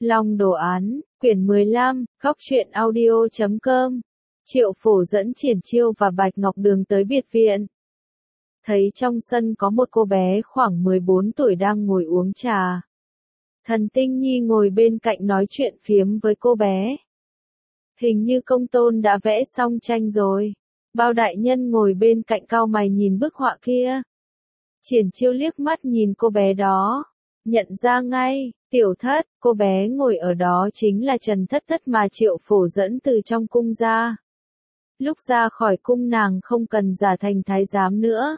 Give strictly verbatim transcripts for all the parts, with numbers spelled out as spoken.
Long đồ án, quyển mười lăm, góc truyện audio chấm com. Triệu Phổ dẫn Triển Chiêu và Bạch Ngọc Đường tới biệt viện. Thấy trong sân có một cô bé khoảng mười bốn tuổi đang ngồi uống trà. Thần Tinh Nhi ngồi bên cạnh nói chuyện phiếm với cô bé. Hình như công tôn đã vẽ xong tranh rồi. Bao đại nhân ngồi bên cạnh cau mày nhìn bức họa kia. Triển Chiêu liếc mắt nhìn cô bé đó. Nhận ra ngay, tiểu thất, cô bé ngồi ở đó chính là Trần Thất Thất mà Triệu Phổ dẫn từ trong cung ra. Lúc ra khỏi cung nàng không cần giả thành thái giám nữa.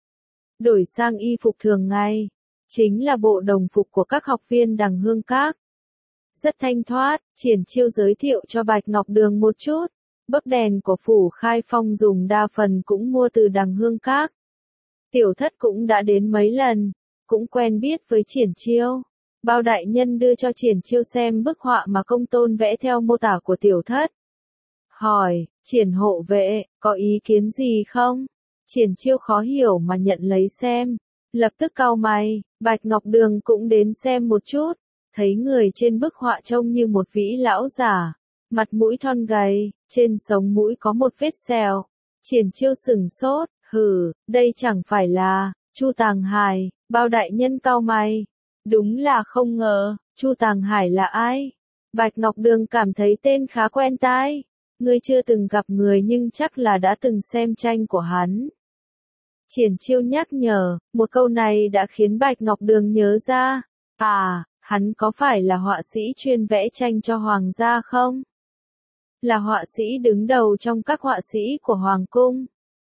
Đổi sang y phục thường ngày, chính là bộ đồng phục của các học viên Đằng Hương Các. Rất thanh thoát, Triển Chiêu giới thiệu cho Bạch Ngọc Đường một chút. Bấc đèn của phủ Khai Phong dùng đa phần cũng mua từ Đằng Hương Các. Tiểu thất cũng đã đến mấy lần, cũng quen biết với Triển Chiêu. Bao đại nhân đưa cho Triển Chiêu xem bức họa mà công tôn vẽ theo mô tả của tiểu thất. Hỏi, Triển hộ vệ, có ý kiến gì không? Triển Chiêu khó hiểu mà nhận lấy xem. Lập tức cau mày, Bạch Ngọc Đường cũng đến xem một chút. Thấy người trên bức họa trông như một vĩ lão giả. Mặt mũi thon gầy, trên sống mũi có một vết sẹo. Triển Chiêu sửng sốt, hừ, đây chẳng phải là Chu Tàng Hải. Bao đại nhân cau mày. Đúng là không ngờ, Chu Tàng Hải là ai? Bạch Ngọc Đường cảm thấy tên khá quen tai. Ngươi chưa từng gặp người nhưng chắc là đã từng xem tranh của hắn. Triển Chiêu nhắc nhở, một câu này đã khiến Bạch Ngọc Đường nhớ ra. À, hắn có phải là họa sĩ chuyên vẽ tranh cho hoàng gia không? Là họa sĩ đứng đầu trong các họa sĩ của hoàng cung.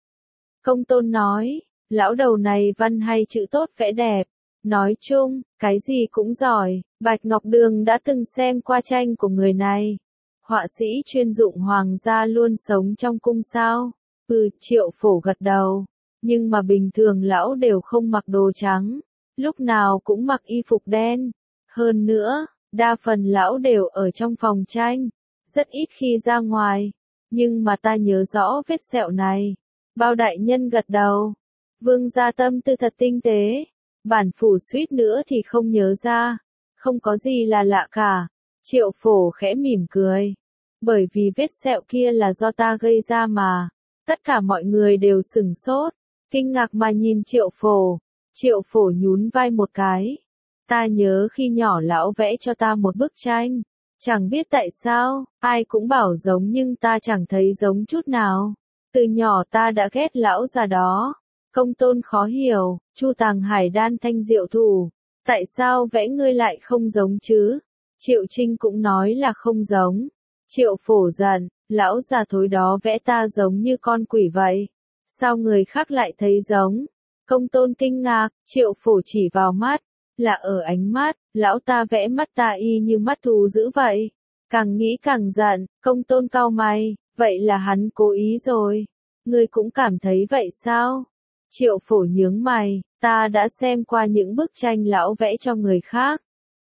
Công tôn nói, lão đầu này văn hay chữ tốt vẽ đẹp. Nói chung, cái gì cũng giỏi. Bạch Ngọc Đường đã từng xem qua tranh của người này. Họa sĩ chuyên dụng hoàng gia luôn sống trong cung sao? Ừ, Triệu Phổ gật đầu. Nhưng mà bình thường lão đều không mặc đồ trắng. Lúc nào cũng mặc y phục đen. Hơn nữa, đa phần lão đều ở trong phòng tranh. Rất ít khi ra ngoài. Nhưng mà ta nhớ rõ vết sẹo này. Bao đại nhân gật đầu. Vương gia tâm tư thật tinh tế. Bản phủ suýt nữa thì không nhớ ra. Không có gì là lạ cả. Triệu Phổ khẽ mỉm cười. Bởi vì vết sẹo kia là do ta gây ra mà. Tất cả mọi người đều sửng sốt. Kinh ngạc mà nhìn Triệu Phổ. Triệu Phổ nhún vai một cái. Ta nhớ khi nhỏ lão vẽ cho ta một bức tranh. Chẳng biết tại sao, ai cũng bảo giống nhưng ta chẳng thấy giống chút nào. Từ nhỏ ta đã ghét lão già đó. Công tôn khó hiểu, Chu Tàng Hải đan thanh diệu thủ. Tại sao vẽ ngươi lại không giống chứ? Triệu Trinh cũng nói là không giống. Triệu Phổ giận, lão già thối đó vẽ ta giống như con quỷ vậy. Sao người khác lại thấy giống? Công tôn kinh ngạc, Triệu Phổ chỉ vào mắt. Là ở ánh mắt, lão ta vẽ mắt ta y như mắt thú dữ vậy. Càng nghĩ càng giận, công tôn cau mày, vậy là hắn cố ý rồi. Ngươi cũng cảm thấy vậy sao? Triệu Phổ nhướng mày, ta đã xem qua những bức tranh lão vẽ cho người khác.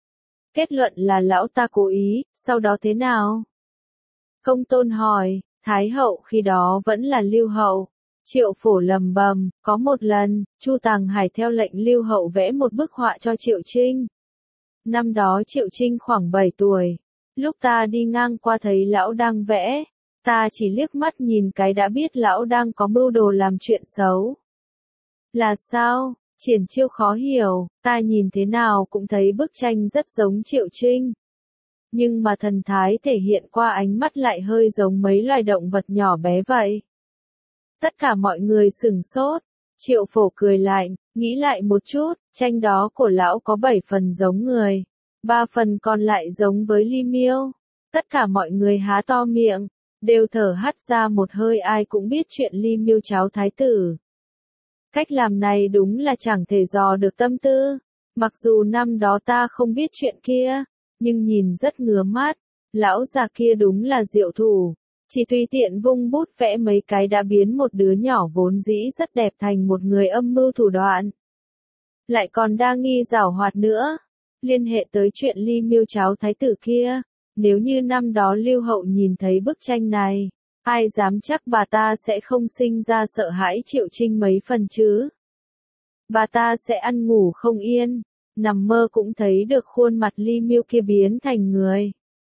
Kết luận là lão ta cố ý, sau đó thế nào? Công tôn hỏi, Thái hậu khi đó vẫn là Lưu hậu. Triệu Phổ lầm bầm, có một lần, Chu Tàng Hải theo lệnh Lưu hậu vẽ một bức họa cho Triệu Trinh. Năm đó Triệu Trinh khoảng bảy tuổi. Lúc ta đi ngang qua thấy lão đang vẽ, ta chỉ liếc mắt nhìn cái đã biết lão đang có mưu đồ làm chuyện xấu. Là sao? Triển Chiêu khó hiểu, ta nhìn thế nào cũng thấy bức tranh rất giống Triệu Trinh. Nhưng mà thần thái thể hiện qua ánh mắt lại hơi giống mấy loài động vật nhỏ bé vậy. Tất cả mọi người sửng sốt. Triệu Phổ cười lạnh, nghĩ lại một chút, tranh đó của lão có bảy phần giống người. Ba phần còn lại giống với Ly Miêu. Tất cả mọi người há to miệng, đều thở hắt ra một hơi ai cũng biết chuyện Ly Miêu cháu thái tử. Cách làm này đúng là chẳng thể dò được tâm tư. Mặc dù năm đó ta không biết chuyện kia, nhưng nhìn rất ngứa mắt. Lão già kia đúng là diệu thủ. Chỉ tùy tiện vung bút vẽ mấy cái đã biến một đứa nhỏ vốn dĩ rất đẹp thành một người âm mưu thủ đoạn. Lại còn đa nghi giảo hoạt nữa. Liên hệ tới chuyện Ly Miêu cháu thái tử kia. Nếu như năm đó Lưu hậu nhìn thấy bức tranh này, ai dám chắc bà ta sẽ không sinh ra sợ hãi Triệu Trinh mấy phần chứ? Bà ta sẽ ăn ngủ không yên. nằm mơ cũng thấy được khuôn mặt Ly Miêu kia biến thành người.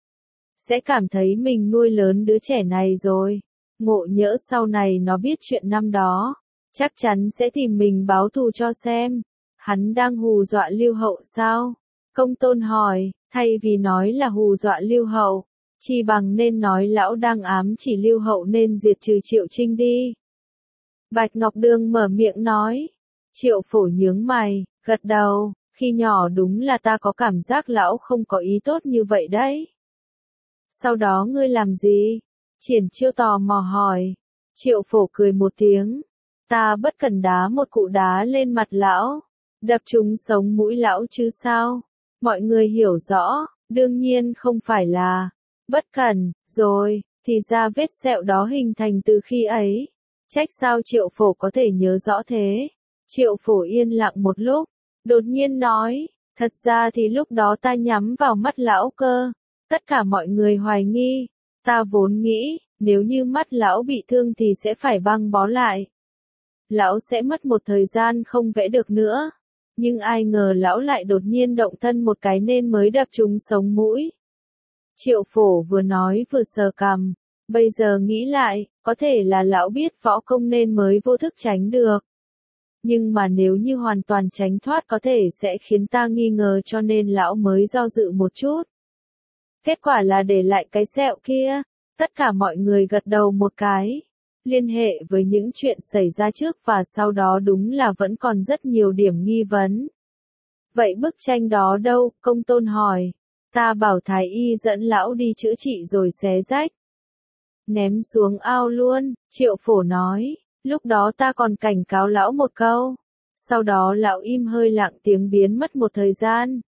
Sẽ cảm thấy mình nuôi lớn đứa trẻ này rồi. Ngộ nhỡ sau này nó biết chuyện năm đó, chắc chắn sẽ tìm mình báo thù cho xem. Hắn đang hù dọa Lưu Hậu sao? Công Tôn hỏi, thay vì nói là hù dọa Lưu Hậu, chi bằng nên nói lão đang ám chỉ Lưu Hậu nên diệt trừ Triệu Trinh đi. Bạch Ngọc Đường mở miệng nói. Triệu Phổ nhướng mày, gật đầu, khi nhỏ đúng là ta có cảm giác lão không có ý tốt như vậy đấy. Sau đó ngươi làm gì? Triển Chiêu tò mò hỏi. Triệu Phổ cười một tiếng. Ta bất cần đá một cụ đá lên mặt lão, đập trúng sống mũi lão chứ sao? Mọi người hiểu rõ, đương nhiên không phải là bất cẩn, rồi, thì ra vết sẹo đó hình thành từ khi ấy. Trách sao Triệu Phổ có thể nhớ rõ thế? Triệu Phổ yên lặng một lúc, đột nhiên nói, thật ra thì lúc đó ta nhắm vào mắt lão cơ. Tất cả mọi người hoài nghi, ta vốn nghĩ, nếu như mắt lão bị thương thì sẽ phải băng bó lại. Lão sẽ mất một thời gian không vẽ được nữa. Nhưng ai ngờ lão lại đột nhiên động thân một cái nên mới đập trúng sống mũi. Triệu Phổ vừa nói vừa sờ cằm, bây giờ nghĩ lại, có thể là lão biết võ công nên mới vô thức tránh được. Nhưng mà nếu như hoàn toàn tránh thoát có thể sẽ khiến ta nghi ngờ cho nên lão mới do dự một chút. Kết quả là để lại cái sẹo kia, tất cả mọi người gật đầu một cái. Liên hệ với những chuyện xảy ra trước và sau đó đúng là vẫn còn rất nhiều điểm nghi vấn. Vậy bức tranh đó đâu? Công Tôn hỏi. Ta bảo Thái Y dẫn lão đi chữa trị rồi xé rách. Ném xuống ao luôn, Triệu Phổ nói. Lúc đó ta còn cảnh cáo lão một câu. Sau đó lão im hơi lặng tiếng biến mất một thời gian.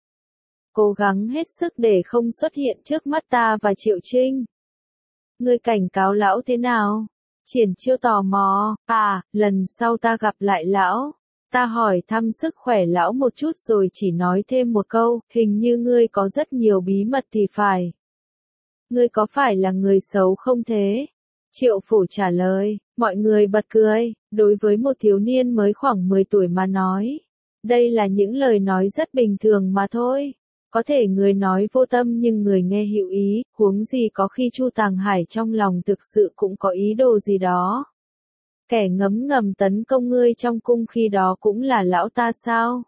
Cố gắng hết sức để không xuất hiện trước mắt ta và Triệu Trinh. Ngươi cảnh cáo lão thế nào? Triển Chiêu tò mò. À, lần sau ta gặp lại lão, ta hỏi thăm sức khỏe lão một chút rồi chỉ nói thêm một câu, hình như ngươi có rất nhiều bí mật thì phải. Ngươi có phải là người xấu không thế? Triệu Phổ trả lời, mọi người bật cười, đối với một thiếu niên mới khoảng mười tuổi mà nói. Đây là những lời nói rất bình thường mà thôi. Có thể người nói vô tâm nhưng người nghe hữu ý, huống gì có khi Chu Tàng Hải trong lòng thực sự cũng có ý đồ gì đó. Kẻ ngấm ngầm tấn công ngươi trong cung khi đó cũng là lão ta sao?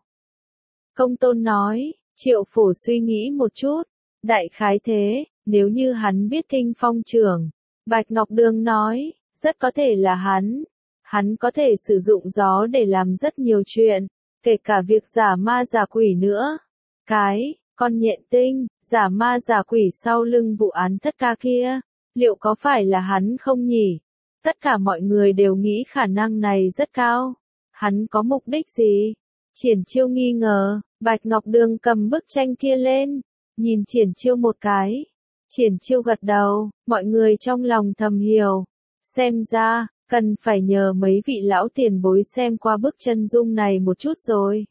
Công Tôn nói, Triệu Phổ suy nghĩ một chút, đại khái thế, nếu như hắn biết Kinh Phong trưởng. Bạch Ngọc Đường nói, rất có thể là hắn. Hắn có thể sử dụng gió để làm rất nhiều chuyện, kể cả việc giả ma giả quỷ nữa. Cái con nhện tinh, giả ma giả quỷ sau lưng vụ án thất ca kia, liệu có phải là hắn không nhỉ? Tất cả mọi người đều nghĩ khả năng này rất cao. Hắn có mục đích gì? Triển Chiêu nghi ngờ, Bạch Ngọc Đường cầm bức tranh kia lên, nhìn Triển Chiêu một cái. Triển Chiêu gật đầu, mọi người trong lòng thầm hiểu. Xem ra, cần phải nhờ mấy vị lão tiền bối xem qua bức chân dung này một chút rồi.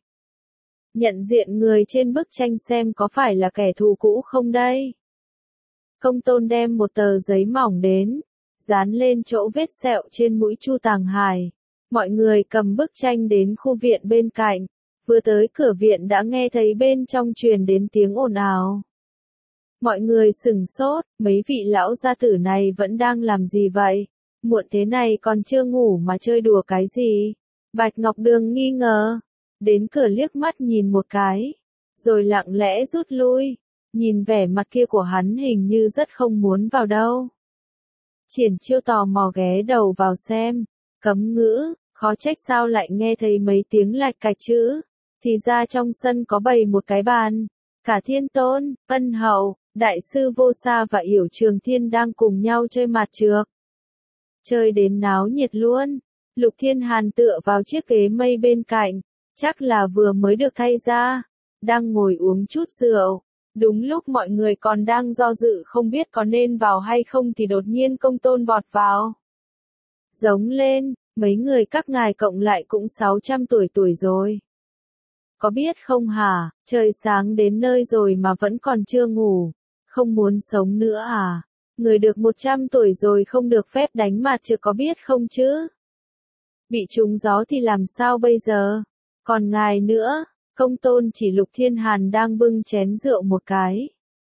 Nhận diện người trên bức tranh xem có phải là kẻ thù cũ không đây? Công Tôn đem một tờ giấy mỏng đến, dán lên chỗ vết sẹo trên mũi Chu Tàng Hải. Mọi người cầm bức tranh đến khu viện bên cạnh, vừa tới cửa viện đã nghe thấy bên trong truyền đến tiếng ồn ào. Mọi người sửng sốt, mấy vị lão gia tử này vẫn đang làm gì vậy? Muộn thế này còn chưa ngủ mà chơi đùa cái gì? Bạch Ngọc Đường nghi ngờ. Đến cửa liếc mắt nhìn một cái, rồi lặng lẽ rút lui, nhìn vẻ mặt kia của hắn hình như rất không muốn vào đâu. Triển Chiêu tò mò ghé đầu vào xem, cấm ngữ, khó trách sao lại nghe thấy mấy tiếng lạch cạch chữ, thì ra trong sân có bày một cái bàn, cả Thiên Tôn, Ân Hậu, Đại sư Vô Sa và Yểu Trường Thiên đang cùng nhau chơi mặt trược. Chơi đến náo nhiệt luôn, Lục Thiên Hàn tựa vào chiếc ghế mây bên cạnh. Chắc là vừa mới được thay ra, đang ngồi uống chút rượu. Đúng lúc mọi người còn đang do dự không biết có nên vào hay không thì đột nhiên Công Tôn vọt vào. Giống lên, mấy người các ngài cộng lại cũng sáu trăm tuổi tuổi rồi. Có biết không hả, trời sáng đến nơi rồi mà vẫn còn chưa ngủ, không muốn sống nữa à? Người được một trăm tuổi rồi không được phép đánh mặt chứ có biết không chứ? Bị trúng gió thì làm sao bây giờ? Còn ngài nữa, Công tôn chỉ Lục Thiên Hàn đang bưng chén rượu một cái.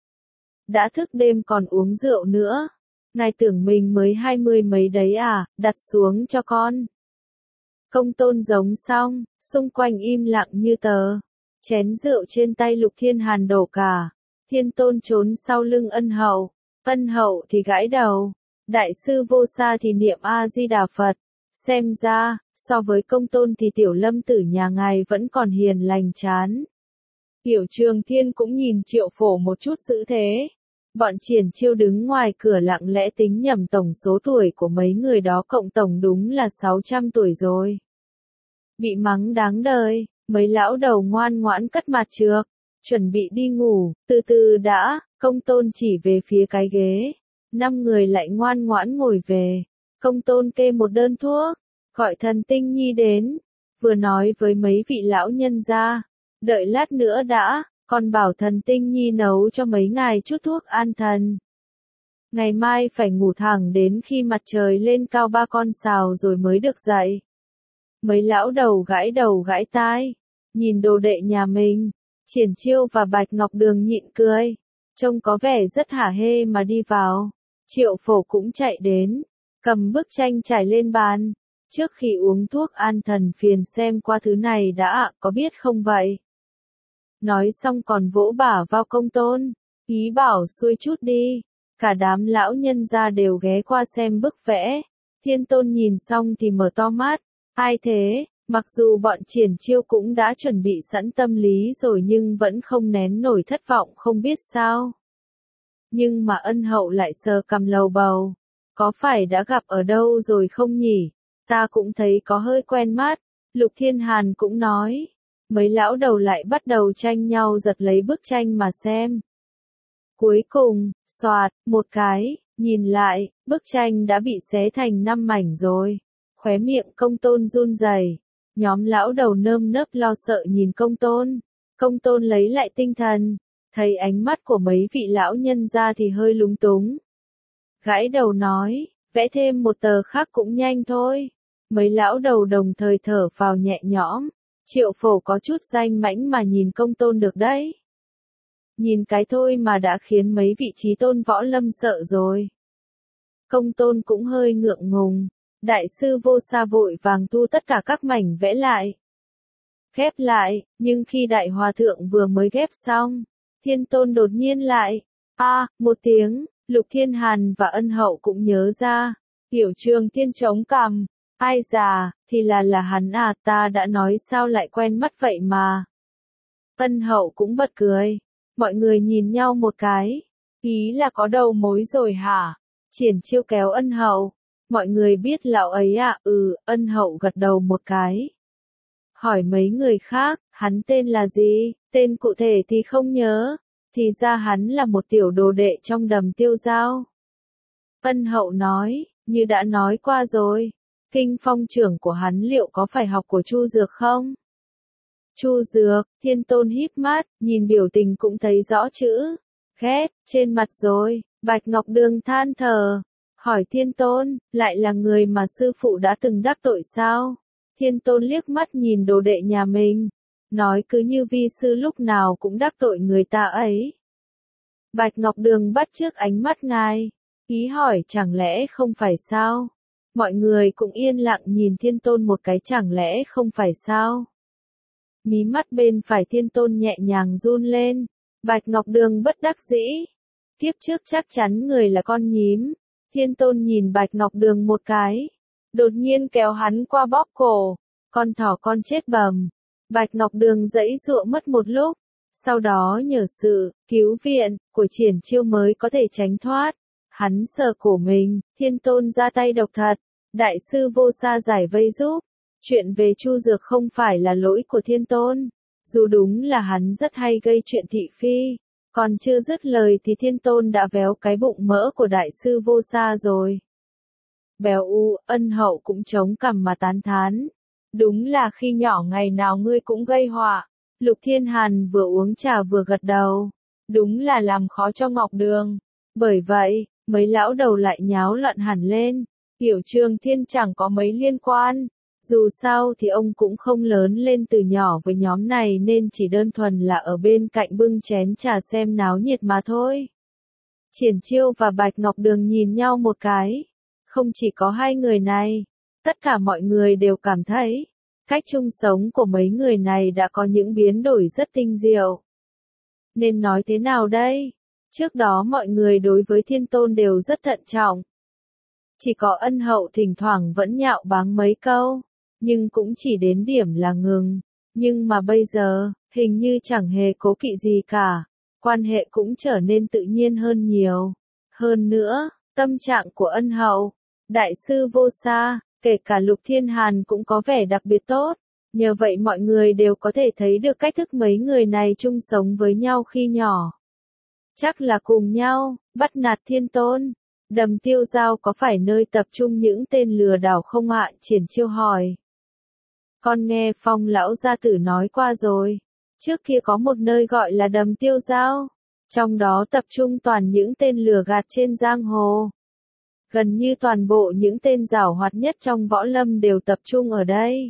Đã thức đêm còn uống rượu nữa. Ngài tưởng mình mới hai mươi mấy đấy à, đặt xuống cho con. Công tôn giống xong, xung quanh im lặng như tờ. Chén rượu trên tay Lục Thiên Hàn đổ cả. Thiên tôn trốn sau lưng ân hậu. Ân hậu thì gãi đầu. Đại sư Vô Sa thì niệm A-di-đà Phật. Xem ra, so với công tôn thì tiểu lâm tử nhà ngài vẫn còn hiền lành chán. Tiểu Trường Thiên cũng nhìn Triệu Phổ một chút dữ thế. Bọn Triển Chiêu đứng ngoài cửa lặng lẽ tính nhầm tổng số tuổi của mấy người đó cộng tổng đúng là sáu trăm tuổi rồi. Bị mắng đáng đời, mấy lão đầu ngoan ngoãn cất mặt trước, chuẩn bị đi ngủ, từ từ đã, công tôn chỉ về phía cái ghế. Năm người lại ngoan ngoãn ngồi về. Công tôn kê một đơn thuốc, gọi Thần Tinh Nhi đến, vừa nói với mấy vị lão nhân ra, đợi lát nữa đã, còn bảo Thần Tinh Nhi nấu cho mấy ngài chút thuốc an thần. Ngày mai phải ngủ thẳng đến khi mặt trời lên cao ba con sào rồi mới được dậy. Mấy lão đầu gãi đầu gãi tai, nhìn đồ đệ nhà mình, Triển Chiêu và Bạch Ngọc Đường nhịn cười, trông có vẻ rất hả hê mà đi vào. Triệu Phổ cũng chạy đến, cầm bức tranh trải lên bàn. Trước khi uống thuốc an thần phiền xem qua thứ này đã ạ, có biết không vậy? Nói xong còn vỗ bả vào công tôn, ý bảo xuôi chút đi. Cả đám lão nhân gia đều ghé qua xem bức vẽ. Thiên tôn nhìn xong thì mở to mắt. Ai thế? Mặc dù bọn Triển Chiêu cũng đã chuẩn bị sẵn tâm lý rồi nhưng vẫn không nén nổi thất vọng không biết sao. Nhưng mà ân hậu lại sờ cằm lầu bầu. Có phải đã gặp ở đâu rồi không nhỉ? Ta cũng thấy có hơi quen mắt. Lục Thiên Hàn cũng nói. Mấy lão đầu lại bắt đầu tranh nhau giật lấy bức tranh mà xem. Cuối cùng, xoạt, một cái, nhìn lại, bức tranh đã bị xé thành năm mảnh rồi. Khóe miệng công tôn run rẩy. Nhóm lão đầu nơm nớp lo sợ nhìn công tôn. Công tôn lấy lại tinh thần. Thấy ánh mắt của mấy vị lão nhân ra thì hơi lúng túng. Gãi đầu nói, vẽ thêm một tờ khác cũng nhanh thôi. Mấy lão đầu đồng thời thở phào nhẹ nhõm. Triệu Phổ có chút danh mãnh mà nhìn công tôn được đấy. Nhìn cái thôi mà đã khiến mấy vị trí tôn võ lâm sợ rồi. Công tôn cũng hơi ngượng ngùng. Đại sư Vô Sa vội vàng thu tất cả các mảnh vẽ lại. Ghép lại, nhưng khi đại hòa thượng vừa mới ghép xong, Thiên tôn đột nhiên lại. A, à, một tiếng, Lục Thiên Hàn và ân hậu cũng nhớ ra. Tiểu Trường Thiên chống cằm. Ai già, thì là là hắn à, ta đã nói sao lại quen mắt vậy mà. Ân hậu cũng bật cười. Mọi người nhìn nhau một cái. Ý là có đầu mối rồi hả? Triển Chiêu kéo ân hậu. Mọi người biết lão ấy à, ừ, ân hậu gật đầu một cái. Hỏi mấy người khác, hắn tên là gì, tên cụ thể thì không nhớ. Thì ra hắn là một tiểu đồ đệ trong đầm tiêu giao. Ân hậu nói, như đã nói qua rồi. Kinh phong trưởng của hắn liệu có phải học của Chu Dược không? Chu Dược, Thiên tôn híp mắt, nhìn biểu tình cũng thấy rõ chữ. Ghét, trên mặt rồi, Bạch Ngọc Đường than thở. Hỏi Thiên tôn, lại là người mà sư phụ đã từng đắc tội sao? Thiên tôn liếc mắt nhìn đồ đệ nhà mình. Nói cứ như vi sư lúc nào cũng đắc tội người ta ấy. Bạch Ngọc Đường bắt chước ánh mắt ngài. Ý hỏi chẳng lẽ không phải sao? Mọi người cũng yên lặng nhìn Thiên tôn một cái chẳng lẽ không phải sao? Mí mắt bên phải Thiên tôn nhẹ nhàng run lên. Bạch Ngọc Đường bất đắc dĩ. Kiếp trước chắc chắn người là con nhím. Thiên tôn nhìn Bạch Ngọc Đường một cái. Đột nhiên kéo hắn qua bóp cổ. Con thỏ con chết bầm. Bạch Ngọc Đường giãy giụa mất một lúc. Sau đó nhờ sự cứu viện của Triển Chiêu mới có thể tránh thoát. Hắn sờ cổ mình, Thiên tôn ra tay độc thật. Đại sư Vô Sa giải vây giúp. Chuyện về Chu Dược không phải là lỗi của Thiên tôn. Dù đúng là hắn rất hay gây chuyện thị phi. Còn chưa dứt lời thì Thiên tôn đã véo cái bụng mỡ của đại sư Vô Sa rồi. Béo u, ân hậu cũng chống cằm mà tán thán. Đúng là khi nhỏ ngày nào ngươi cũng gây họa. Lục Thiên Hàn vừa uống trà vừa gật đầu. Đúng là làm khó cho Ngọc Đường. Bởi vậy, mấy lão đầu lại nháo loạn hẳn lên. Tiểu Trường Thiên chẳng có mấy liên quan. Dù sao thì ông cũng không lớn lên từ nhỏ với nhóm này nên chỉ đơn thuần là ở bên cạnh bưng chén trà xem náo nhiệt mà thôi. Triển Chiêu và Bạch Ngọc Đường nhìn nhau một cái. Không chỉ có hai người này, tất cả mọi người đều cảm thấy, cách chung sống của mấy người này đã có những biến đổi rất tinh diệu. Nên nói thế nào đây? Trước đó mọi người đối với Thiên Tôn đều rất thận trọng. Chỉ có Ân Hậu thỉnh thoảng vẫn nhạo báng mấy câu, nhưng cũng chỉ đến điểm là ngừng. Nhưng mà bây giờ, hình như chẳng hề cố kỵ gì cả, quan hệ cũng trở nên tự nhiên hơn nhiều. Hơn nữa, tâm trạng của Ân Hậu, Đại sư Vô Sa, kể cả Lục Thiên Hàn cũng có vẻ đặc biệt tốt. Nhờ vậy mọi người đều có thể thấy được cách thức mấy người này chung sống với nhau khi nhỏ. Chắc là cùng nhau, bắt nạt Thiên Tôn. Đầm Tiêu Dao có phải nơi tập trung những tên lừa đảo không ạ? Triển Chiêu hỏi. Con nghe Phong lão gia tử nói qua rồi. Trước kia có một nơi gọi là Đầm Tiêu Dao. Trong đó tập trung toàn những tên lừa gạt trên giang hồ. Gần như toàn bộ những tên giảo hoạt nhất trong võ lâm đều tập trung ở đây.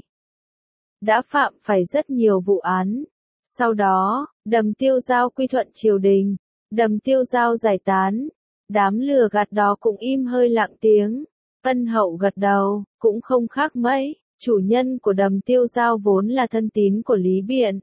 Đã phạm phải rất nhiều vụ án. Sau đó, Đầm Tiêu Dao quy thuận triều đình. Đầm Tiêu Dao giải tán. Đám lừa gạt đó cũng im hơi lặng tiếng. Ân Hậu gật đầu, cũng không khác mấy. Chủ nhân của Đầm Tiêu Dao vốn là thân tín của Lý Biện.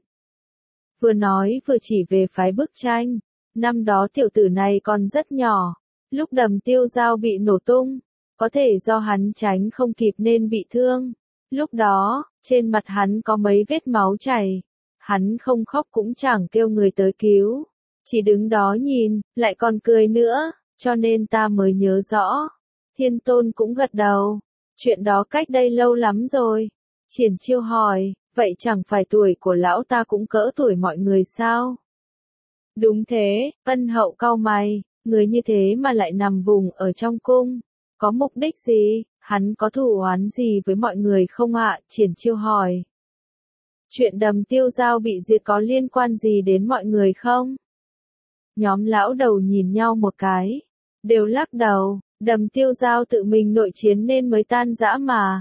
Vừa nói vừa chỉ về phái bức tranh. Năm đó tiểu tử này còn rất nhỏ. Lúc Đầm Tiêu Dao bị nổ tung, có thể do hắn tránh không kịp nên bị thương. Lúc đó, trên mặt hắn có mấy vết máu chảy. Hắn không khóc cũng chẳng kêu người tới cứu. Chỉ đứng đó nhìn, lại còn cười nữa, cho nên ta mới nhớ rõ. Thiên Tôn cũng gật đầu. Chuyện đó cách đây lâu lắm rồi. Triển Chiêu hỏi, vậy chẳng phải tuổi của lão ta cũng cỡ tuổi mọi người sao? Đúng thế, Ân Hậu cau mày, người như thế mà lại nằm vùng ở trong cung. Có mục đích gì? Hắn có thù oán gì với mọi người không ạ? Triển Chiêu hỏi. Chuyện Đầm Tiêu Dao bị diệt có liên quan gì đến mọi người không? Nhóm lão đầu nhìn nhau một cái, đều lắc đầu. Đầm Tiêu Dao tự mình nội chiến nên mới tan rã mà.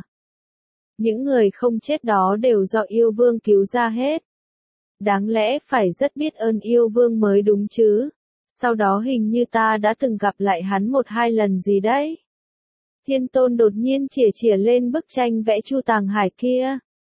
Những người không chết đó đều do yêu vương cứu ra hết. Đáng lẽ phải rất biết ơn yêu vương mới đúng chứ. Sau đó hình như ta đã từng gặp lại hắn một hai lần gì đấy. Thiên Tôn đột nhiên chìa chìa lên bức tranh vẽ Chu Tàng Hải kia.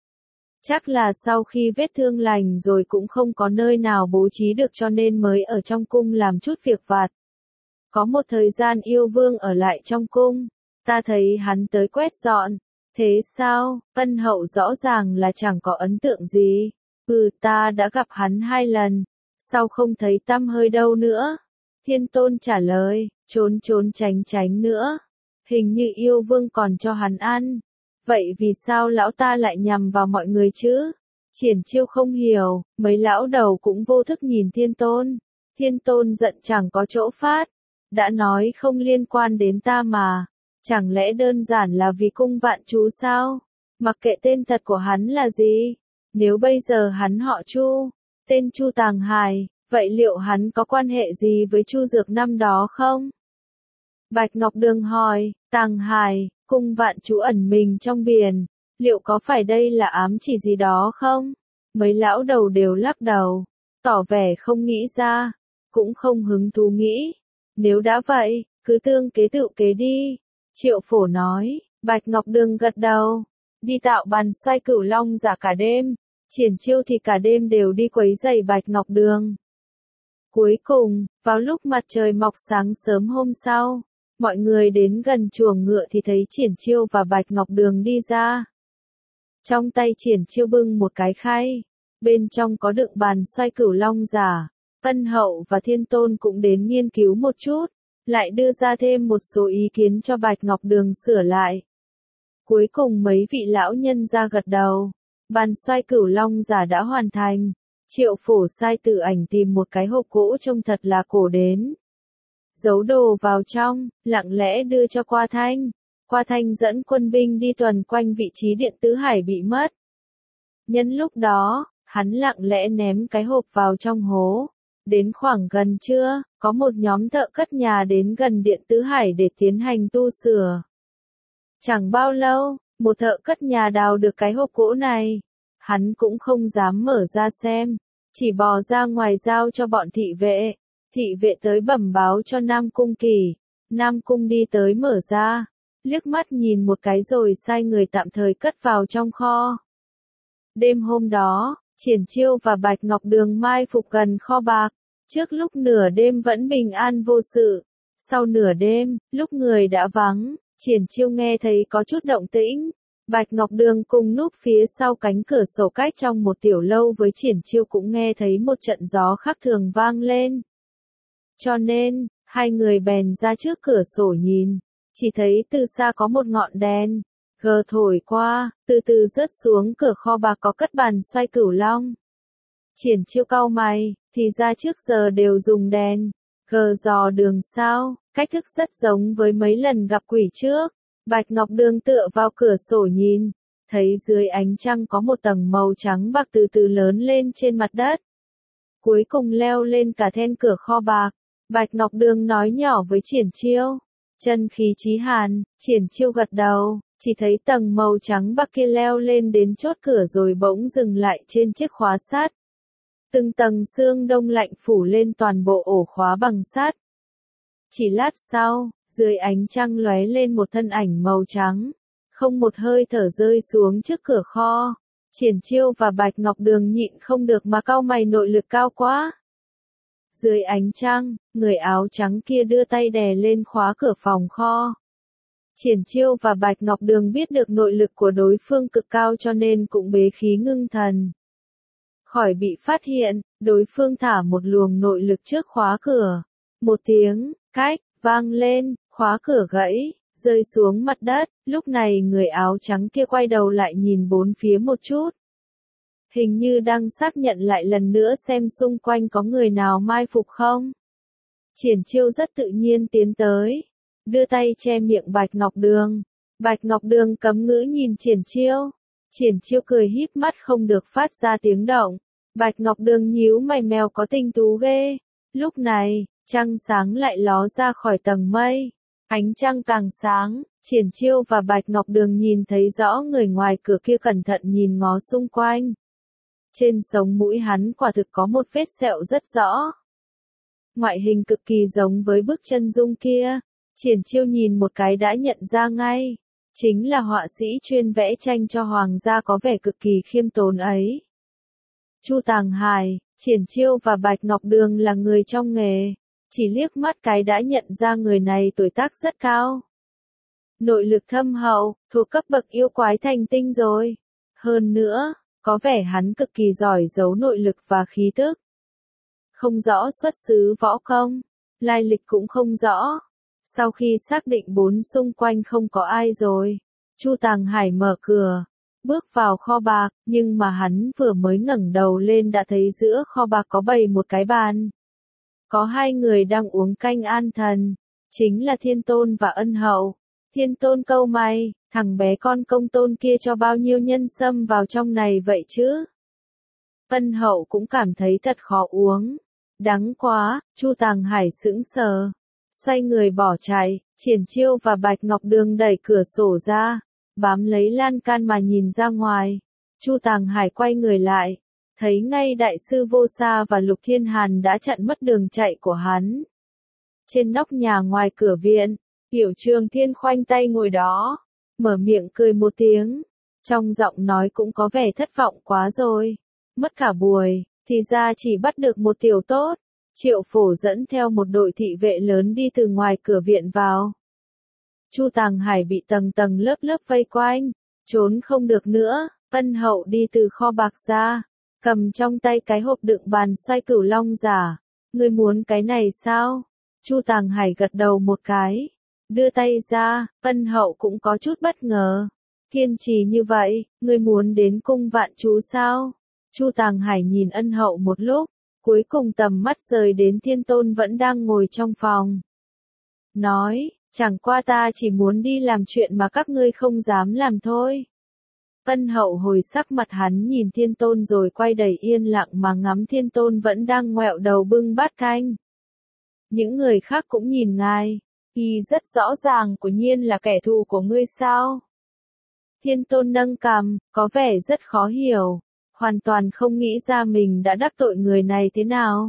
Chắc là sau khi vết thương lành rồi cũng không có nơi nào bố trí được cho nên mới ở trong cung làm chút việc vặt. Có một thời gian yêu vương ở lại trong cung, ta thấy hắn tới quét dọn. Thế sao? Ân Hậu rõ ràng là chẳng có ấn tượng gì. Ừ, ta đã gặp hắn hai lần, sau không thấy tăm hơi đâu nữa. Thiên Tôn trả lời, trốn trốn tránh tránh nữa. Hình như yêu vương còn cho hắn ăn. Vậy vì sao lão ta lại nhằm vào mọi người chứ? Triển Chiêu không hiểu, mấy lão đầu cũng vô thức nhìn Thiên Tôn. Thiên Tôn giận chẳng có chỗ phát. Đã nói không liên quan đến ta mà. Chẳng lẽ đơn giản là vì cung vạn chú sao? Mặc kệ tên thật của hắn là gì? Nếu bây giờ hắn họ Chu, tên Chu Tàng Hải, vậy liệu hắn có quan hệ gì với Chu Dược năm đó không? Bạch Ngọc Đường hỏi, Tàng Hải, cung vạn chú ẩn mình trong biển, liệu có phải đây là ám chỉ gì đó không? Mấy lão đầu đều lắc đầu, tỏ vẻ không nghĩ ra, cũng không hứng thú nghĩ. Nếu đã vậy, cứ tương kế tự kế đi. Triệu Phổ nói, Bạch Ngọc Đường gật đầu, đi tạo bàn xoay cửu long giả cả đêm. Triển Chiêu thì cả đêm đều đi quấy rầy Bạch Ngọc Đường. Cuối cùng, vào lúc mặt trời mọc sáng sớm hôm sau, mọi người đến gần chuồng ngựa thì thấy Triển Chiêu và Bạch Ngọc Đường đi ra. Trong tay Triển Chiêu bưng một cái khay, bên trong có đựng bàn xoay cửu long giả. Ân Hậu và Thiên Tôn cũng đến nghiên cứu một chút, lại đưa ra thêm một số ý kiến cho Bạch Ngọc Đường sửa lại. Cuối cùng mấy vị lão nhân ra gật đầu. Bàn xoay cửu long giả đã hoàn thành. Triệu Phổ sai Tử Ảnh tìm một cái hộp gỗ trông thật là cổ đến. Giấu đồ vào trong, lặng lẽ đưa cho Qua Thanh. Qua Thanh dẫn quân binh đi tuần quanh vị trí điện tứ hải bị mất. Nhân lúc đó, hắn lặng lẽ ném cái hộp vào trong hố. Đến khoảng gần trưa, có một nhóm thợ cất nhà đến gần điện tứ hải để tiến hành tu sửa. Chẳng bao lâu, Một thợ cất nhà đào được cái hộp gỗ này. Hắn cũng không dám mở ra xem. Chỉ bò ra ngoài giao cho bọn thị vệ. Thị vệ tới bẩm báo cho Nam Cung Kỳ. Nam Cung đi tới mở ra. Liếc mắt nhìn một cái rồi sai người tạm thời cất vào trong kho. Đêm hôm đó, Triển Chiêu và Bạch Ngọc Đường mai phục gần kho bạc. Trước lúc nửa đêm vẫn bình an vô sự. Sau nửa đêm, lúc người đã vắng, Triển Chiêu nghe thấy có chút động tĩnh. Bạch Ngọc Đường cùng núp phía sau cánh cửa sổ cách trong một tiểu lâu với Triển Chiêu cũng nghe thấy một trận gió khác thường vang lên. Cho nên, hai người bèn ra trước cửa sổ nhìn. Chỉ thấy từ xa có một ngọn đèn. Gờ thổi qua, từ từ rớt xuống cửa kho bạc có cất bàn xoay cửu long. Triển Chiêu cau mày, thì ra trước giờ đều dùng đèn. Gờ dò đường sao, cách thức rất giống với mấy lần gặp quỷ trước. Bạch Ngọc Đường tựa vào cửa sổ nhìn, thấy dưới ánh trăng có một tầng màu trắng bạc từ từ lớn lên trên mặt đất. Cuối cùng leo lên cả then cửa kho bạc. Bạch Ngọc Đường nói nhỏ với Triển Chiêu. Chân khí chí hàn, Triển Chiêu gật đầu, chỉ thấy tầng màu trắng bạc kia leo lên đến chốt cửa rồi bỗng dừng lại trên chiếc khóa sắt. Từng tầng xương đông lạnh phủ lên toàn bộ ổ khóa bằng sắt. Chỉ lát sau, dưới ánh trăng lóe lên một thân ảnh màu trắng, không một hơi thở rơi xuống trước cửa kho. Triển Chiêu và Bạch Ngọc Đường nhịn không được mà cau mày, nội lực cao quá. Dưới ánh trăng, người áo trắng kia đưa tay đè lên khóa cửa phòng kho. Triển Chiêu và Bạch Ngọc Đường biết được nội lực của đối phương cực cao cho nên cũng bế khí ngưng thần. Khỏi bị phát hiện, đối phương thả một luồng nội lực trước khóa cửa. Một tiếng, cách, vang lên, khóa cửa gãy, rơi xuống mặt đất. Lúc này người áo trắng kia quay đầu lại nhìn bốn phía một chút. Hình như đang xác nhận lại lần nữa xem xung quanh có người nào mai phục không. Triển Chiêu rất tự nhiên tiến tới, đưa tay che miệng Bạch Ngọc Đường. Bạch Ngọc Đường cấm ngữ nhìn Triển Chiêu. Triển Chiêu cười híp mắt không được phát ra tiếng động. Bạch Ngọc Đường nhíu mày, mèo có tinh tú ghê. Lúc này, trăng sáng lại ló ra khỏi tầng mây. Ánh trăng càng sáng, Triển Chiêu và Bạch Ngọc Đường nhìn thấy rõ người ngoài cửa kia cẩn thận nhìn ngó xung quanh. Trên sống mũi hắn quả thực có một vết sẹo rất rõ. Ngoại hình cực kỳ giống với bức chân dung kia. Triển Chiêu nhìn một cái đã nhận ra ngay. Chính là họa sĩ chuyên vẽ tranh cho hoàng gia có vẻ cực kỳ khiêm tốn ấy. Chu Tàng Hải, Triển Chiêu và Bạch Ngọc Đường là người trong nghề. Chỉ liếc mắt cái đã nhận ra người này tuổi tác rất cao. Nội lực thâm hậu, thuộc cấp bậc yêu quái thành tinh rồi. Hơn nữa, có vẻ hắn cực kỳ giỏi giấu nội lực và khí tức. Không rõ xuất xứ võ công, lai lịch cũng không rõ. Sau khi xác định bốn xung quanh không có ai rồi, Chu Tàng Hải mở cửa, bước vào kho bạc, nhưng mà hắn vừa mới ngẩng đầu lên đã thấy giữa kho bạc có bày một cái bàn. Có hai người đang uống canh an thần, chính là Thiên Tôn và Ân Hậu. Thiên Tôn cau mày, thằng bé con Công Tôn kia cho bao nhiêu nhân sâm vào trong này vậy chứ? Ân Hậu cũng cảm thấy thật khó uống. Đắng quá, Chu Tàng Hải sững sờ, xoay người bỏ chạy. Triển Chiêu và Bạch Ngọc Đường đẩy cửa sổ ra, bám lấy lan can mà nhìn ra ngoài. Chu Tàng Hải quay người lại, thấy ngay Đại sư Vô Sa và Lục Thiên Hàn đã chặn mất đường chạy của hắn. Trên nóc nhà ngoài cửa viện, Hiểu Trường Thiên khoanh tay ngồi đó, mở miệng cười một tiếng, trong giọng nói cũng có vẻ thất vọng quá rồi. Mất cả buổi, thì ra chỉ bắt được một tiểu tốt. Triệu Phổ dẫn theo một đội thị vệ lớn đi từ ngoài cửa viện vào. Chu Tàng Hải bị tầng tầng lớp lớp vây quanh, trốn không được nữa. Ân Hậu đi từ kho bạc ra, cầm trong tay cái hộp đựng bàn xoay cửu long giả. Ngươi muốn cái này sao? Chu Tàng Hải gật đầu một cái, đưa tay ra. Ân Hậu cũng có chút bất ngờ. Kiên trì như vậy, ngươi muốn đến cung vạn chú sao? Chu Tàng Hải nhìn Ân Hậu một lúc, cuối cùng tầm mắt rời đến Thiên Tôn vẫn đang ngồi trong phòng. Nói, chẳng qua ta chỉ muốn đi làm chuyện mà các ngươi không dám làm thôi. Ân Hậu hồi sắc mặt hắn nhìn Thiên Tôn rồi quay đầy yên lặng mà ngắm Thiên Tôn vẫn đang ngoẹo đầu bưng bát canh. Những người khác cũng nhìn ngài, y rất rõ ràng, quả nhiên là kẻ thù của ngươi sao? Thiên Tôn nâng cằm, có vẻ rất khó hiểu, hoàn toàn không nghĩ ra mình đã đắc tội người này thế nào.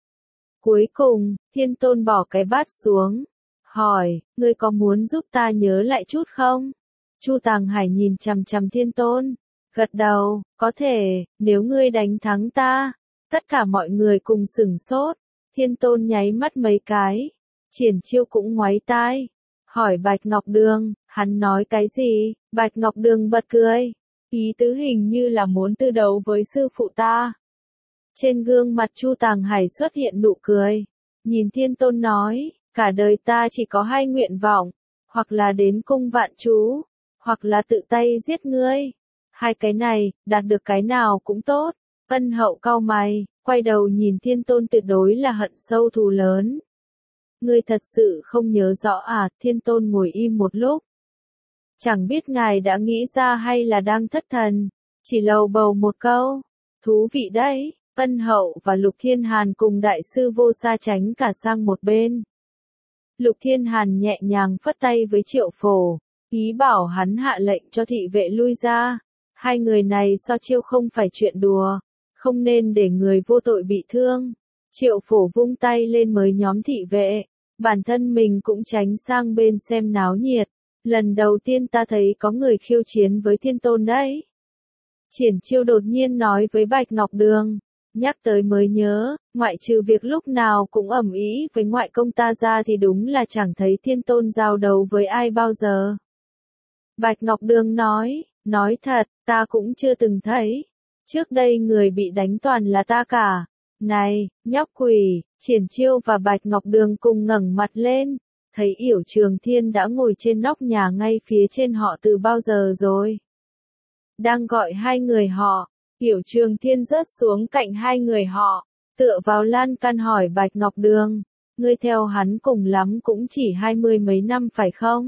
Cuối cùng, Thiên Tôn bỏ cái bát xuống, hỏi, ngươi có muốn giúp ta nhớ lại chút không? Chu Tàng Hải nhìn chằm chằm Thiên Tôn, gật đầu, có thể, nếu ngươi đánh thắng ta. Tất cả mọi người cùng sửng sốt, Thiên Tôn nháy mắt mấy cái, Triển Chiêu cũng ngoáy tai, hỏi Bạch Ngọc Đường, hắn nói cái gì? Bạch Ngọc Đường bật cười, ý tứ hình như là muốn tư đấu với sư phụ ta. Trên gương mặt Chu Tàng Hải xuất hiện nụ cười, nhìn Thiên Tôn nói, cả đời ta chỉ có hai nguyện vọng, hoặc là đến cung vạn chú, hoặc là tự tay giết ngươi. Hai cái này, đạt được cái nào cũng tốt. Ân Hậu cau mày, quay đầu nhìn Thiên Tôn tuyệt đối là hận sâu thù lớn. Ngươi thật sự không nhớ rõ à? Thiên Tôn ngồi im một lúc. Chẳng biết ngài đã nghĩ ra hay là đang thất thần, chỉ lầu bầu một câu. Thú vị đấy. Ân Hậu và Lục Thiên Hàn cùng đại sư Vô Sa tránh cả sang một bên. Lục Thiên Hàn nhẹ nhàng phất tay với Triệu Phổ, ý bảo hắn hạ lệnh cho thị vệ lui ra. Hai người này so chiêu không phải chuyện đùa, không nên để người vô tội bị thương. Triệu Phổ vung tay lên mới nhóm thị vệ, bản thân mình cũng tránh sang bên xem náo nhiệt. Lần đầu tiên ta thấy có người khiêu chiến với Thiên Tôn đấy. Triển Chiêu đột nhiên nói với Bạch Ngọc Đường, nhắc tới mới nhớ, ngoại trừ việc lúc nào cũng ầm ĩ với ngoại công ta ra thì đúng là chẳng thấy Thiên Tôn giao đấu với ai bao giờ. Bạch Ngọc Đường nói, nói thật, ta cũng chưa từng thấy. Trước đây người bị đánh toàn là ta cả. Này, nhóc quỷ, Triển Chiêu và Bạch Ngọc Đường cùng ngẩng mặt lên, thấy Yểu Trường Thiên đã ngồi trên nóc nhà ngay phía trên họ từ bao giờ rồi. Đang gọi hai người họ, Yểu Trường Thiên rớt xuống cạnh hai người họ, tựa vào lan can hỏi Bạch Ngọc Đường, ngươi theo hắn cùng lắm cũng chỉ hai mươi mấy năm phải không?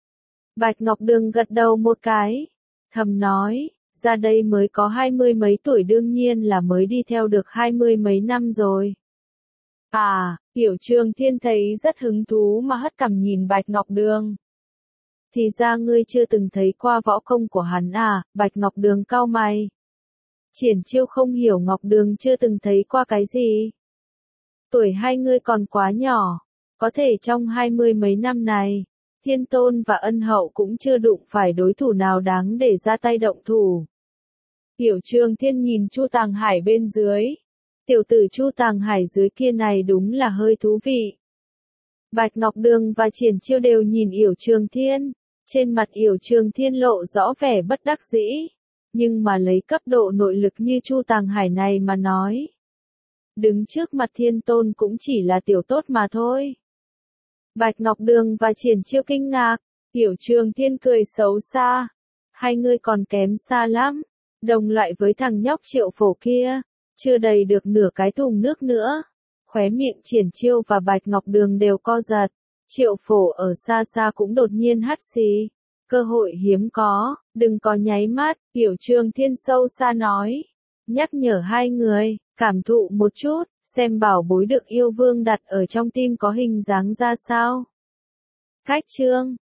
Bạch Ngọc Đường gật đầu một cái, thầm nói, ra đây mới có hai mươi mấy tuổi đương nhiên là mới đi theo được hai mươi mấy năm rồi. À, Yểu Trường Thiên thấy rất hứng thú mà hất cằm nhìn Bạch Ngọc Đường. Thì ra ngươi chưa từng thấy qua võ công của hắn à? Bạch Ngọc Đường cau mày. Triển Chiêu không hiểu Ngọc Đường chưa từng thấy qua cái gì. Tuổi hai ngươi còn quá nhỏ, có thể trong hai mươi mấy năm này, Thiên Tôn và Ân Hậu cũng chưa đụng phải đối thủ nào đáng để ra tay động thủ. Yểu Trường Thiên nhìn Chu Tàng Hải bên dưới. Tiểu tử Chu Tàng Hải dưới kia này đúng là hơi thú vị. Bạch Ngọc Đường và Triển Chiêu đều nhìn Yểu Trường Thiên. Trên mặt Yểu Trường Thiên lộ rõ vẻ bất đắc dĩ. Nhưng mà lấy cấp độ nội lực như Chu Tàng Hải này mà nói, đứng trước mặt Thiên Tôn cũng chỉ là tiểu tốt mà thôi. Bạch Ngọc Đường và Triển Chiêu kinh ngạc, Yểu Trường Thiên cười xấu xa. Hai người còn kém xa lắm, đồng loại với thằng nhóc Triệu Phổ kia, chưa đầy được nửa cái thùng nước nữa. Khóe miệng Triển Chiêu và Bạch Ngọc Đường đều co giật, Triệu Phổ ở xa xa cũng đột nhiên hắt xì. Cơ hội hiếm có, đừng có nháy mắt, Yểu Trường Thiên sâu xa nói. Nhắc nhở hai người, cảm thụ một chút, xem bảo bối được yêu vương đặt ở trong tim có hình dáng ra sao. Cách chương